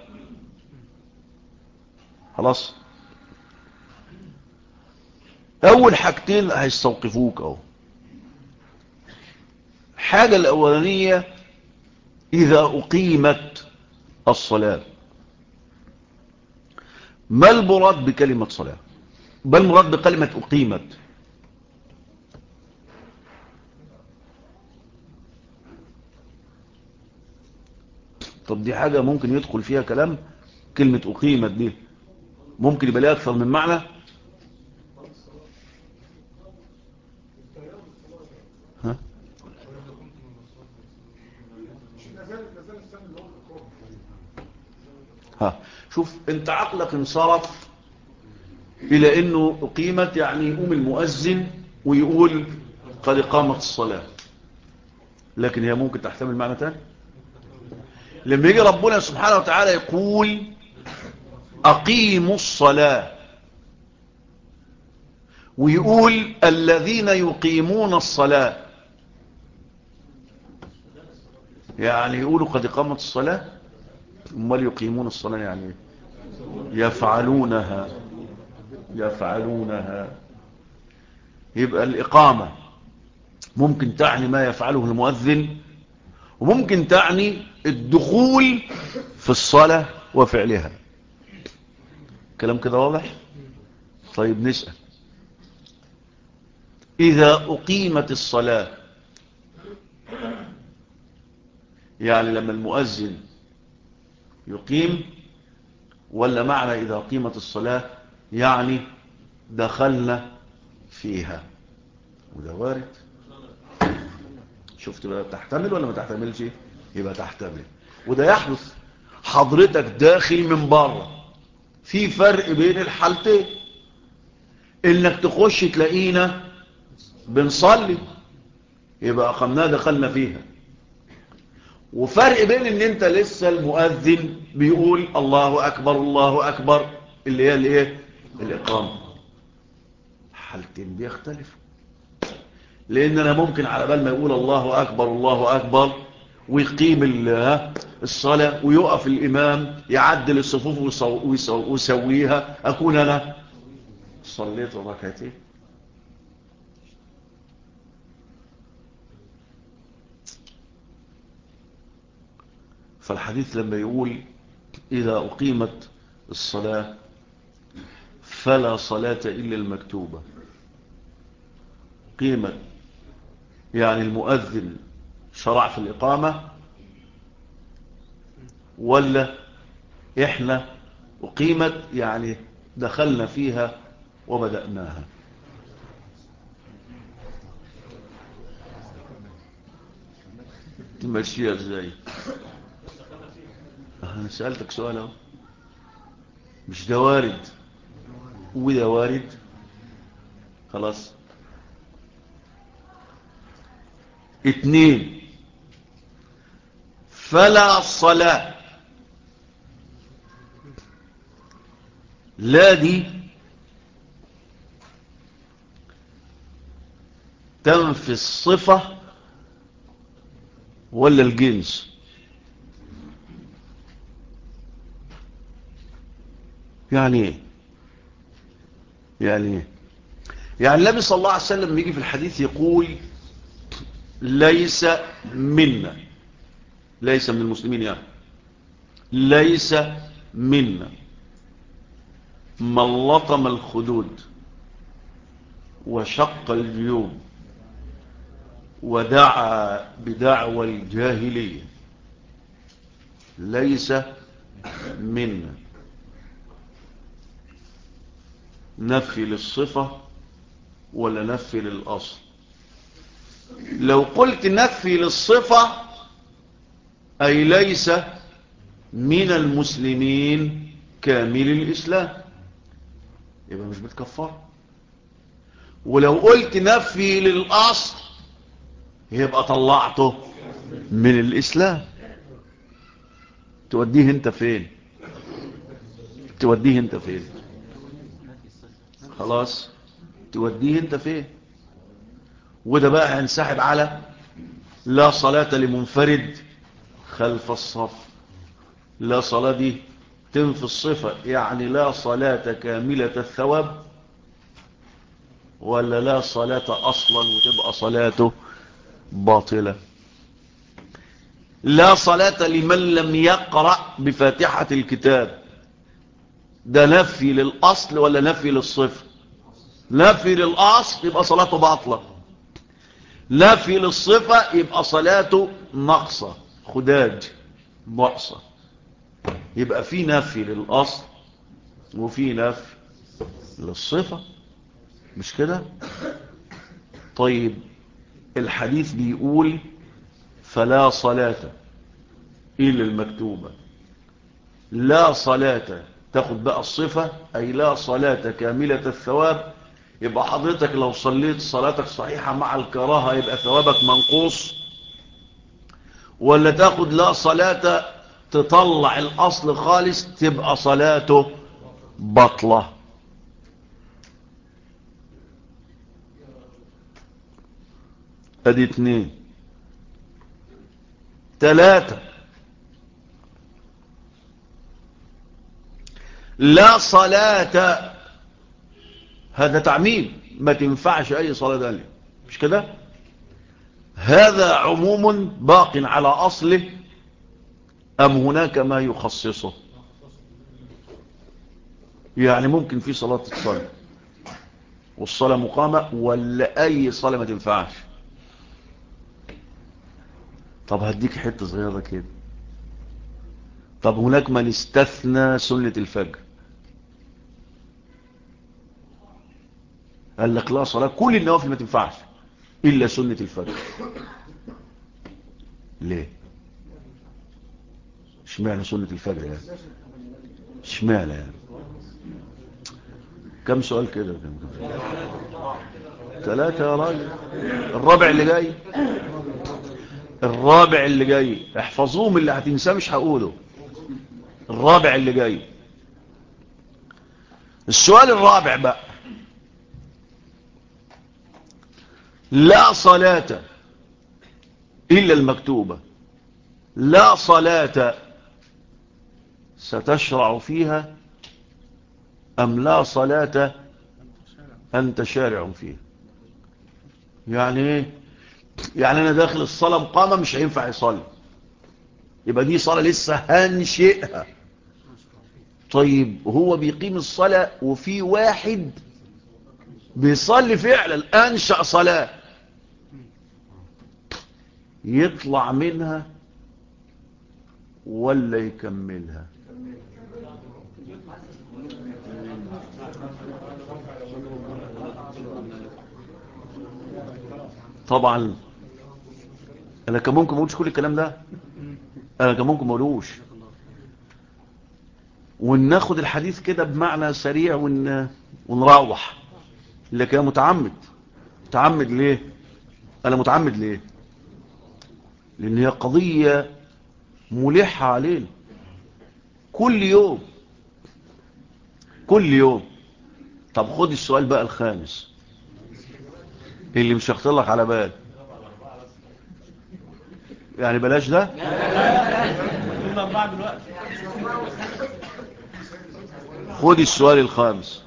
خلاص. أول حاجتين هيستوقفوك أهو. حاجة الأولانية: إذا أقيمت الصلاة، ما المراد بكلمة صلاة؟ ما المراد بكلمة أقيمت؟ طب دي حاجة ممكن يدخل فيها كلام. كلمة أقيمت دي ممكن يبقى لها أكثر من معنى. ها؟ ها، شوف انت عقلك انصرف الى انه اقيمت يعني يقوم المؤذن ويقول قد قامت الصلاة، لكن هي ممكن تحتمل معنى تاني. لما يجي ربنا سبحانه وتعالى يقول اقيموا الصلاة، ويقول الذين يقيمون الصلاة، يعني يقولوا قد قامت الصلاة. امال يقيمون الصلاة يعني يفعلونها، يفعلونها. يبقى الإقامة ممكن تعني ما يفعله المؤذن، وممكن تعني الدخول في الصلاة وفعلها. كلام كده واضح؟ طيب نسأل: إذا أقيمت الصلاة، يعني لما المؤذن يقيم، ولا معنى إذا أقيمت الصلاة يعني دخلنا فيها؟ وده وارد. شفت بقى تحتمل ولا ما تحتملش؟ يبقى تحتمل. وده يحدث حضرتك داخل من بره. في فرق بين الحالتين: انك تخش تلاقينا بنصلي يبقى اقمناها دخلنا فيها، وفرق بين ان انت لسه المؤذن بيقول الله اكبر الله اكبر، اللي هي الايه؟ الاقامه. حالتين بيختلفوا، لان انا ممكن على بال ما يقول الله اكبر الله اكبر ويقيم الصلاة ويقف الامام يعدل الصفوف ويسويها، اكون انا صليت ركعتين. فالحديث لما يقول إذا أقيمت الصلاة فلا صلاة إلا المكتوبة، قيمت يعني المؤذن شرع في الإقامة، ولا إحنا أقيمت يعني دخلنا فيها وبدأناها؟ تمشيها إزاي؟ أنا سألتك سؤال أهو. مش ده وارد وده وارد؟ خلاص. 2: فلا صلاة، لا دي تنفي الصفة ولا الجنس؟ يعني ايه؟ يعني ايه؟ يعني النبي صلى الله عليه وسلم يجي في الحديث يقول ليس منا، ليس من المسلمين يعني، ليس منا من لطم الخدود وشق الجيوب ودعا بدعوى الجاهلية ليس منا. نفي للصفة ولا نفي للأصل؟ لو قلت نفي للصفة أي ليس من المسلمين كامل الإسلام، يبقى مش بتكفر. ولو قلت نفي للأصل يبقى طلعته من الإسلام. توديه انت فين؟ توديه انت فين؟ خلاص، توديه انت فين؟ وده بقى هنسحب على لا صلاة لمنفرد خلف الصف. لا صلاة دي تنفي الصفة، يعني لا صلاة كاملة الثواب، ولا لا صلاة أصلا وتبقى صلاته باطلة. لا صلاة لمن لم يقرأ بفاتحة الكتاب، ده نفي للأصل ولا نفي للصفة؟ نفي للأصل يبقى صلاته باطلة، نفي للصفة يبقى صلاته نقصة خداج نقصة. يبقى في نفي للأصل وفي نفي للصفة، مش كده؟ طيب الحديث بيقول فلا صلاة إلا المكتوبة. لا صلاة تاخد بقى الصفة، أي لا صلاة كاملة الثواب. يبقى حضرتك لو صليت صلاتك صحيحة مع الكراهة يبقى ثوابك منقوص، ولا تاخد لا صلاة تطلع الأصل خالص تبقى صلاته بطلة؟ ادي 2. 3، لا صلاة، هذا تعميم، ما تنفعش اي صلاة تانية، مش كده؟ هذا عموم باق على اصله ام هناك ما يخصصه؟ يعني ممكن في صلاة تصلي والصلاة مقامة، ولا اي صلاة ما تنفعش؟ طب هديك حتة صغيرة كده. طب هناك من استثنى سنة الفجر، قال لك لا صلاة كل النوافل ما تنفعش إلا سنة الفجر. ليه؟ اشمعنى سنة الفجر يعني؟ اشمعنى يعني؟ كم سؤال كده؟ 3 يا راجل. الرابع اللي جاي، الرابع اللي جاي احفظوهم، اللي هتنساه مش هقوله. الرابع اللي جاي، السؤال الرابع بقى، لا صلاة إلا المكتوبة، لا صلاة ستشرع فيها أم لا صلاة أنت شارع فيها؟ يعني ايه؟ يعني أنا داخل الصلاة مقامة مش هينفع يصلي، يبقى دي صلاة لسه هنشئها. طيب هو بيقيم الصلاة وفي واحد بيصلي فعلا أنشأ صلاة، يطلع منها ولا يكملها؟ طبعا انا كان ممكن ما اقولش كل الكلام ده، انا كان ممكن ما اقولوش، وناخد الحديث كده بمعنى سريع ونروح. لكن انا متعمد. متعمد ليه؟ انا متعمد ليه؟ لان هي قضية ملحة علينا كل يوم كل يوم. طب خد السؤال بقى الخامس اللي مش هختلك على بال، يعني بلاش ده. خد السؤال الخامس.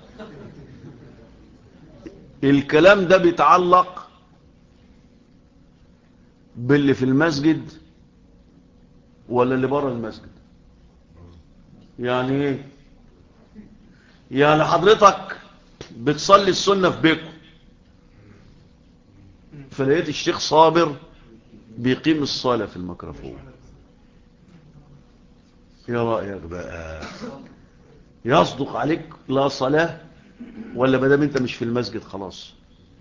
الكلام ده بيتعلق باللي في المسجد ولا اللي بره المسجد؟ يعني ايه؟ يعني حضرتك بتصلي السنة في بيتكم فلقيت الشيخ صابر بيقيم الصلاة في الميكروفون. يا رأيك بقى، يصدق عليك لا صلاة ولا مادام انت مش في المسجد خلاص؟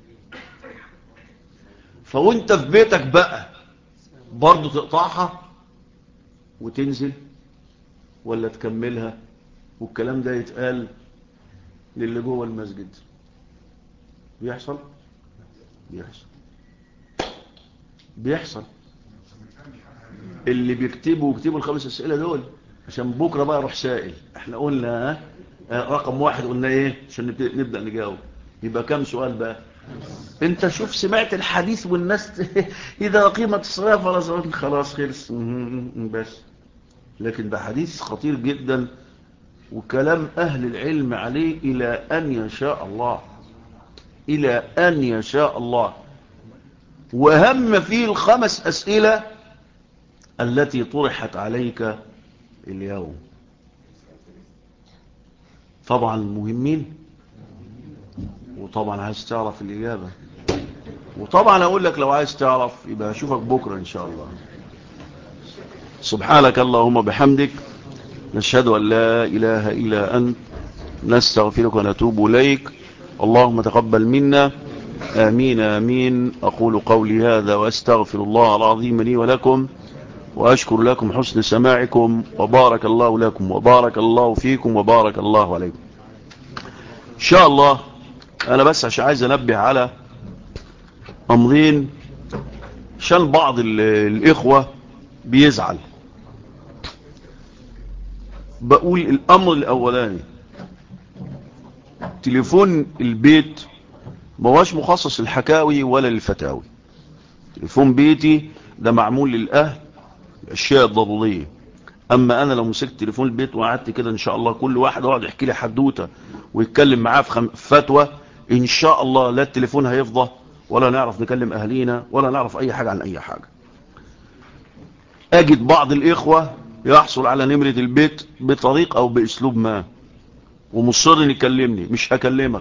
فوانت في بيتك بقى برضو تقطعها وتنزل ولا تكملها؟ والكلام ده يتقال للي جوه المسجد. بيحصل بيحصل اللي بيكتبوا الخمس أسئلة دول عشان بكرة بقى روح سائل. احنا قلنا رقم 1 قلنا ايه عشان نبدأ نجاوب. يبقى كم سؤال بقى؟ انت شوف سمعت الحديث والناس اذا قيمت الصلاة فلا صلاة، خلاص خلص بس. لكن ده حديث خطير جدا وكلام اهل العلم عليه الى ان يشاء الله، الى ان يشاء الله. واهم فيه الخمس أسئلة التي طرحت عليك اليوم. طبعا مهمين، وطبعا عايز تعرف الإجابة، وطبعا أقول لك لو عايز تعرف يبقى أشوفك بكرة إن شاء الله. سبحانك اللهم بحمدك، نشهد أن لا إله إلا أنت، نستغفرك ونتوب إليك. اللهم تقبل منا، آمين آمين. أقول قولي هذا وأستغفر الله العظيم لي ولكم، وأشكر لكم حسن سماعكم، وبارك الله لكم وبارك الله فيكم وبارك الله عليكم إن شاء الله. أنا بس عشان عايز أنبه على أمرين عشان بعض الإخوة بيزعل. بقول الأمر الأولاني، تليفون البيت ما هوش مخصص للحكاوي ولا للفتاوي. تليفون بيتي ده معمول للأهل، الأشياء الضرورية. أما أنا لو مسكت تليفون البيت وقعدت كده إن شاء الله كل واحد يقعد يحكي لي حدوته ويتكلم معاه في فتوى، إن شاء الله لا التليفون هيفضى ولا نعرف نكلم أهلينا ولا نعرف أي حاجة عن أي حاجة. أجد بعض الإخوة يحصل على نمرة البيت بطريق أو بأسلوب ما ومصر إن يكلمني، مش هكلمك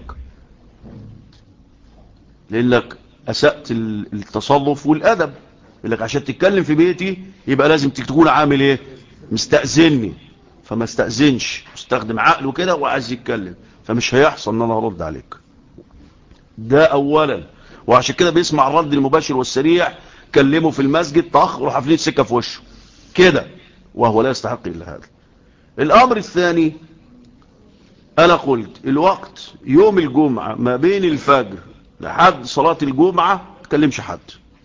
لأنك أسأت التصرف والأدب. لك عشان تتكلم في بيتي يبقى لازم تكون عامل إيه؟ مستأذني. فما استأذنش، استخدم عقله كده وعايز يتكلم، فمش هيحصل ان انا ارد عليك. ده اولا. وعشان كده بيسمع الرد المباشر والسريع، كلمه في المسجد طخ وروح حافلين سكه في وشه كده، وهو لا يستحق الا هذا. الامر الثاني، انا قلت الوقت يوم الجمعه ما بين الفجر لحد صلاه الجمعه ما تكلمش حد.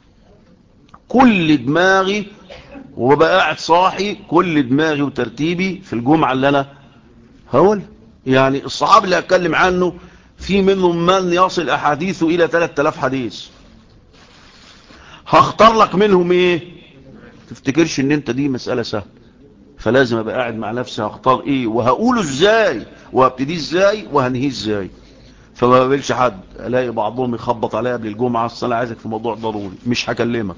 كل دماغي وببقى قاعد صاحي، كل دماغي وترتيبي في الجمعه اللي انا هقول. يعني الصحابي اللي هتكلم عنه في منهم من يصل احاديثه الى 3000 حديث. هختار لك منهم ايه؟ تفتكرش ان انت دي مسألة سهلة. فلازم ابقى قاعد مع نفسي هختار ايه وهقوله ازاي وهبتدي ازاي وهنهيه ازاي. فما بقبلش حد. الاقي بعضهم يخبط عليا قبل الجمعة، اصل انا عايزك في موضوع ضروري، مش هكلمك.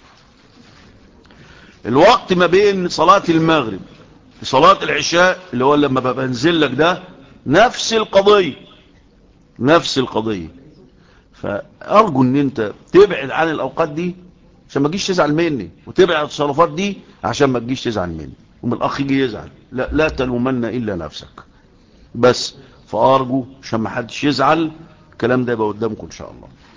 الوقت ما بين صلاة المغرب وصلاة العشاء اللي هو لما ببقى انزل لك ده نفس القضية، نفس القضية. فأرجو ان انت تبعد عن الأوقات دي عشان ما تجيش تزعل مني، وتبعد عن التصرفات دي عشان ما تجيش تزعل مني ومن الأخ يجي يزعل. لا تلومن إلا نفسك بس. فأرجو عشان ما حدش يزعل الكلام ده يبقى قدامكم إن شاء الله.